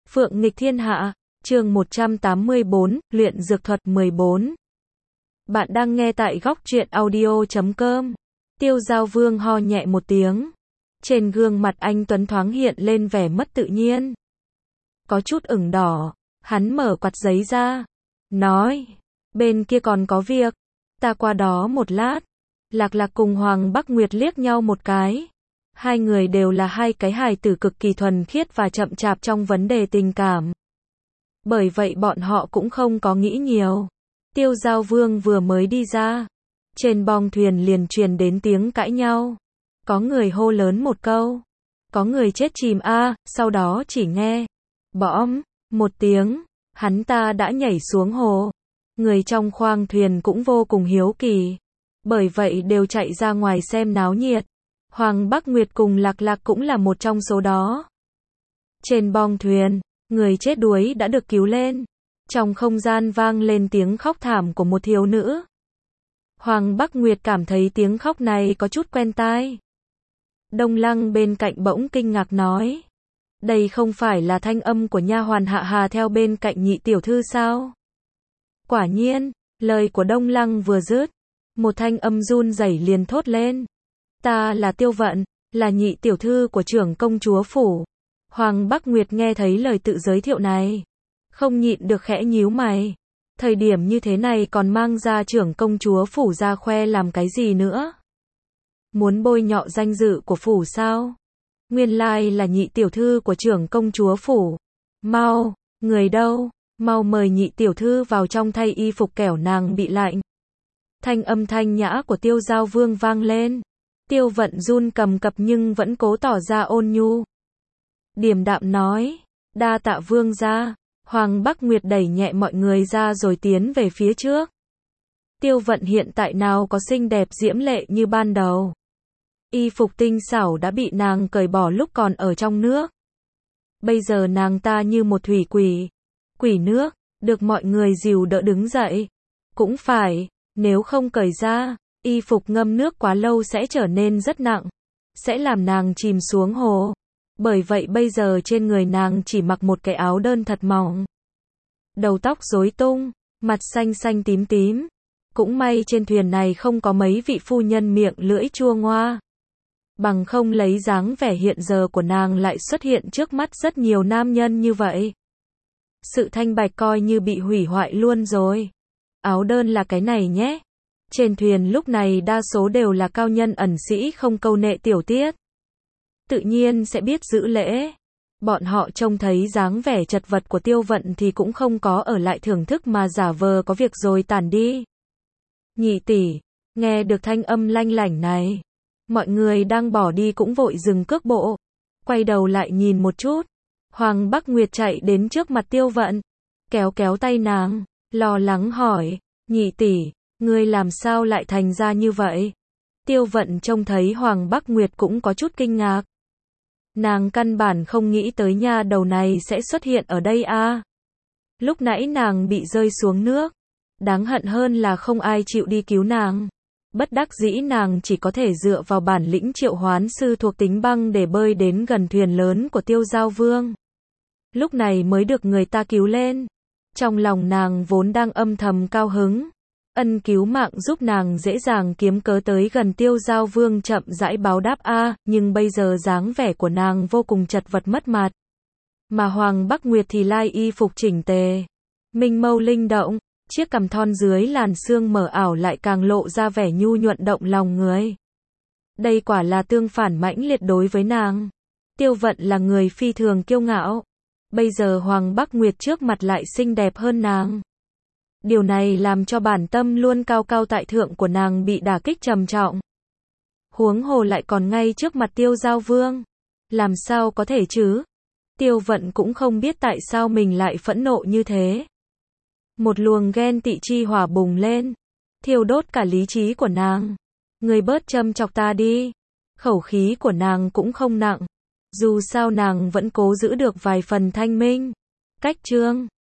Phượng nghịch thiên hạ, chương 184, luyện dược thuật 14. Bạn đang nghe tại góc truyện audio.com. Tiêu Giao Vương ho nhẹ một tiếng. Trên gương mặt anh tuấn thoáng hiện lên vẻ mất tự nhiên. Có chút ửng đỏ, hắn mở quạt giấy ra. Nói, bên kia còn có việc, ta qua đó một lát. Lạc Lạc cùng Hoàng Bắc Nguyệt liếc nhau một cái. Hai người đều là hai cái hài tử cực kỳ thuần khiết và chậm chạp trong vấn đề tình cảm. Bởi vậy bọn họ cũng không có nghĩ nhiều. Tiêu Giao Vương vừa mới đi ra. Trên bong thuyền liền truyền đến tiếng cãi nhau. Có người hô lớn một câu. Có người chết chìm a, sau đó chỉ nghe. Bõm, một tiếng. Hắn ta đã nhảy xuống hồ. Người trong khoang thuyền cũng vô cùng hiếu kỳ. Bởi vậy đều chạy ra ngoài xem náo nhiệt. Hoàng Bắc Nguyệt cùng Lạc Lạc cũng là một trong số đó. Trên bong thuyền, người chết đuối đã được cứu lên. Trong không gian vang lên tiếng khóc thảm của một thiếu nữ. Hoàng Bắc Nguyệt cảm thấy tiếng khóc này có chút quen tai. Đông Lăng bên cạnh bỗng kinh ngạc nói. Đây không phải là thanh âm của nha hoàn Hạ Hà theo bên cạnh nhị tiểu thư sao? Quả nhiên, lời của Đông Lăng vừa dứt. Một thanh âm run rẩy liền thốt lên. Ta là Tiêu Vận, là nhị tiểu thư của trưởng công chúa phủ. Hoàng Bắc Nguyệt nghe thấy lời tự giới thiệu này. Không nhịn được khẽ nhíu mày. Thời điểm như thế này còn mang ra trưởng công chúa phủ ra khoe làm cái gì nữa? Muốn bôi nhọ danh dự của phủ sao? Nguyên lai là nhị tiểu thư của trưởng công chúa phủ. Mau, người đâu? Mau mời nhị tiểu thư vào trong thay y phục kẻo nàng bị lạnh. Thanh âm thanh nhã của Tiêu Giao Vương vang lên. Tiêu Vận run cầm cập nhưng vẫn cố tỏ ra ôn nhu. Điềm đạm nói, đa tạ vương gia. Hoàng Bắc Nguyệt đẩy nhẹ mọi người ra rồi tiến về phía trước. Tiêu Vận hiện tại nào có xinh đẹp diễm lệ như ban đầu. Y phục tinh xảo đã bị nàng cởi bỏ lúc còn ở trong nước. Bây giờ nàng ta như một thủy quỷ. Quỷ nước, được mọi người dìu đỡ đứng dậy. Cũng phải, nếu không cởi ra, y phục ngâm nước quá lâu sẽ trở nên rất nặng. Sẽ làm nàng chìm xuống hồ. Bởi vậy bây giờ trên người nàng chỉ mặc một cái áo đơn thật mỏng. Đầu tóc rối tung, mặt xanh xanh tím tím. Cũng may trên thuyền này không có mấy vị phu nhân miệng lưỡi chua ngoa. Bằng không lấy dáng vẻ hiện giờ của nàng lại xuất hiện trước mắt rất nhiều nam nhân như vậy. Sự thanh bạch coi như bị hủy hoại luôn rồi. Áo đơn là cái này nhé. Trên thuyền lúc này đa số đều là cao nhân ẩn sĩ không câu nệ tiểu tiết. Tự nhiên sẽ biết giữ lễ. Bọn họ trông thấy dáng vẻ chật vật của Tiêu Vận thì cũng không có ở lại thưởng thức mà giả vờ có việc rồi tản đi. Nhị tỷ, nghe được thanh âm lanh lảnh này. Mọi người đang bỏ đi cũng vội dừng cước bộ. Quay đầu lại nhìn một chút. Hoàng Bắc Nguyệt chạy đến trước mặt Tiêu Vận. Kéo kéo tay nàng, lo lắng hỏi. Nhị tỷ, ngươi làm sao lại thành ra như vậy? Tiêu Vận trông thấy Hoàng Bắc Nguyệt cũng có chút kinh ngạc. Nàng căn bản không nghĩ tới nha đầu này sẽ xuất hiện ở đây a. Lúc nãy nàng bị rơi xuống nước. Đáng hận hơn là không ai chịu đi cứu nàng. Bất đắc dĩ nàng chỉ có thể dựa vào bản lĩnh triệu hoán sư thuộc tính băng để bơi đến gần thuyền lớn của Tiêu Giao Vương. Lúc này mới được người ta cứu lên. Trong lòng nàng vốn đang âm thầm cao hứng. Ân cứu mạng giúp nàng dễ dàng kiếm cớ tới gần Tiêu Giao Vương chậm rãi báo đáp a, nhưng bây giờ dáng vẻ của nàng vô cùng chật vật mất mặt. Mà Hoàng Bắc Nguyệt thì lai y phục chỉnh tề, minh mâu linh động, chiếc cằm thon dưới làn sương mờ ảo lại càng lộ ra vẻ nhu nhuận động lòng người. Đây quả là tương phản mãnh liệt đối với nàng. Tiêu Vận là người phi thường kiêu ngạo. Bây giờ Hoàng Bắc Nguyệt trước mặt lại xinh đẹp hơn nàng. Điều này làm cho bản tâm luôn cao cao tại thượng của nàng bị đả kích trầm trọng. Huống hồ lại còn ngay trước mặt Tiêu Giao Vương. Làm sao có thể chứ? Tiêu Vận cũng không biết tại sao mình lại phẫn nộ như thế. Một luồng ghen tị chi hỏa bùng lên. Thiêu đốt cả lý trí của nàng. Người bớt châm chọc ta đi. Khẩu khí của nàng cũng không nặng. Dù sao nàng vẫn cố giữ được vài phần thanh minh. Cách chương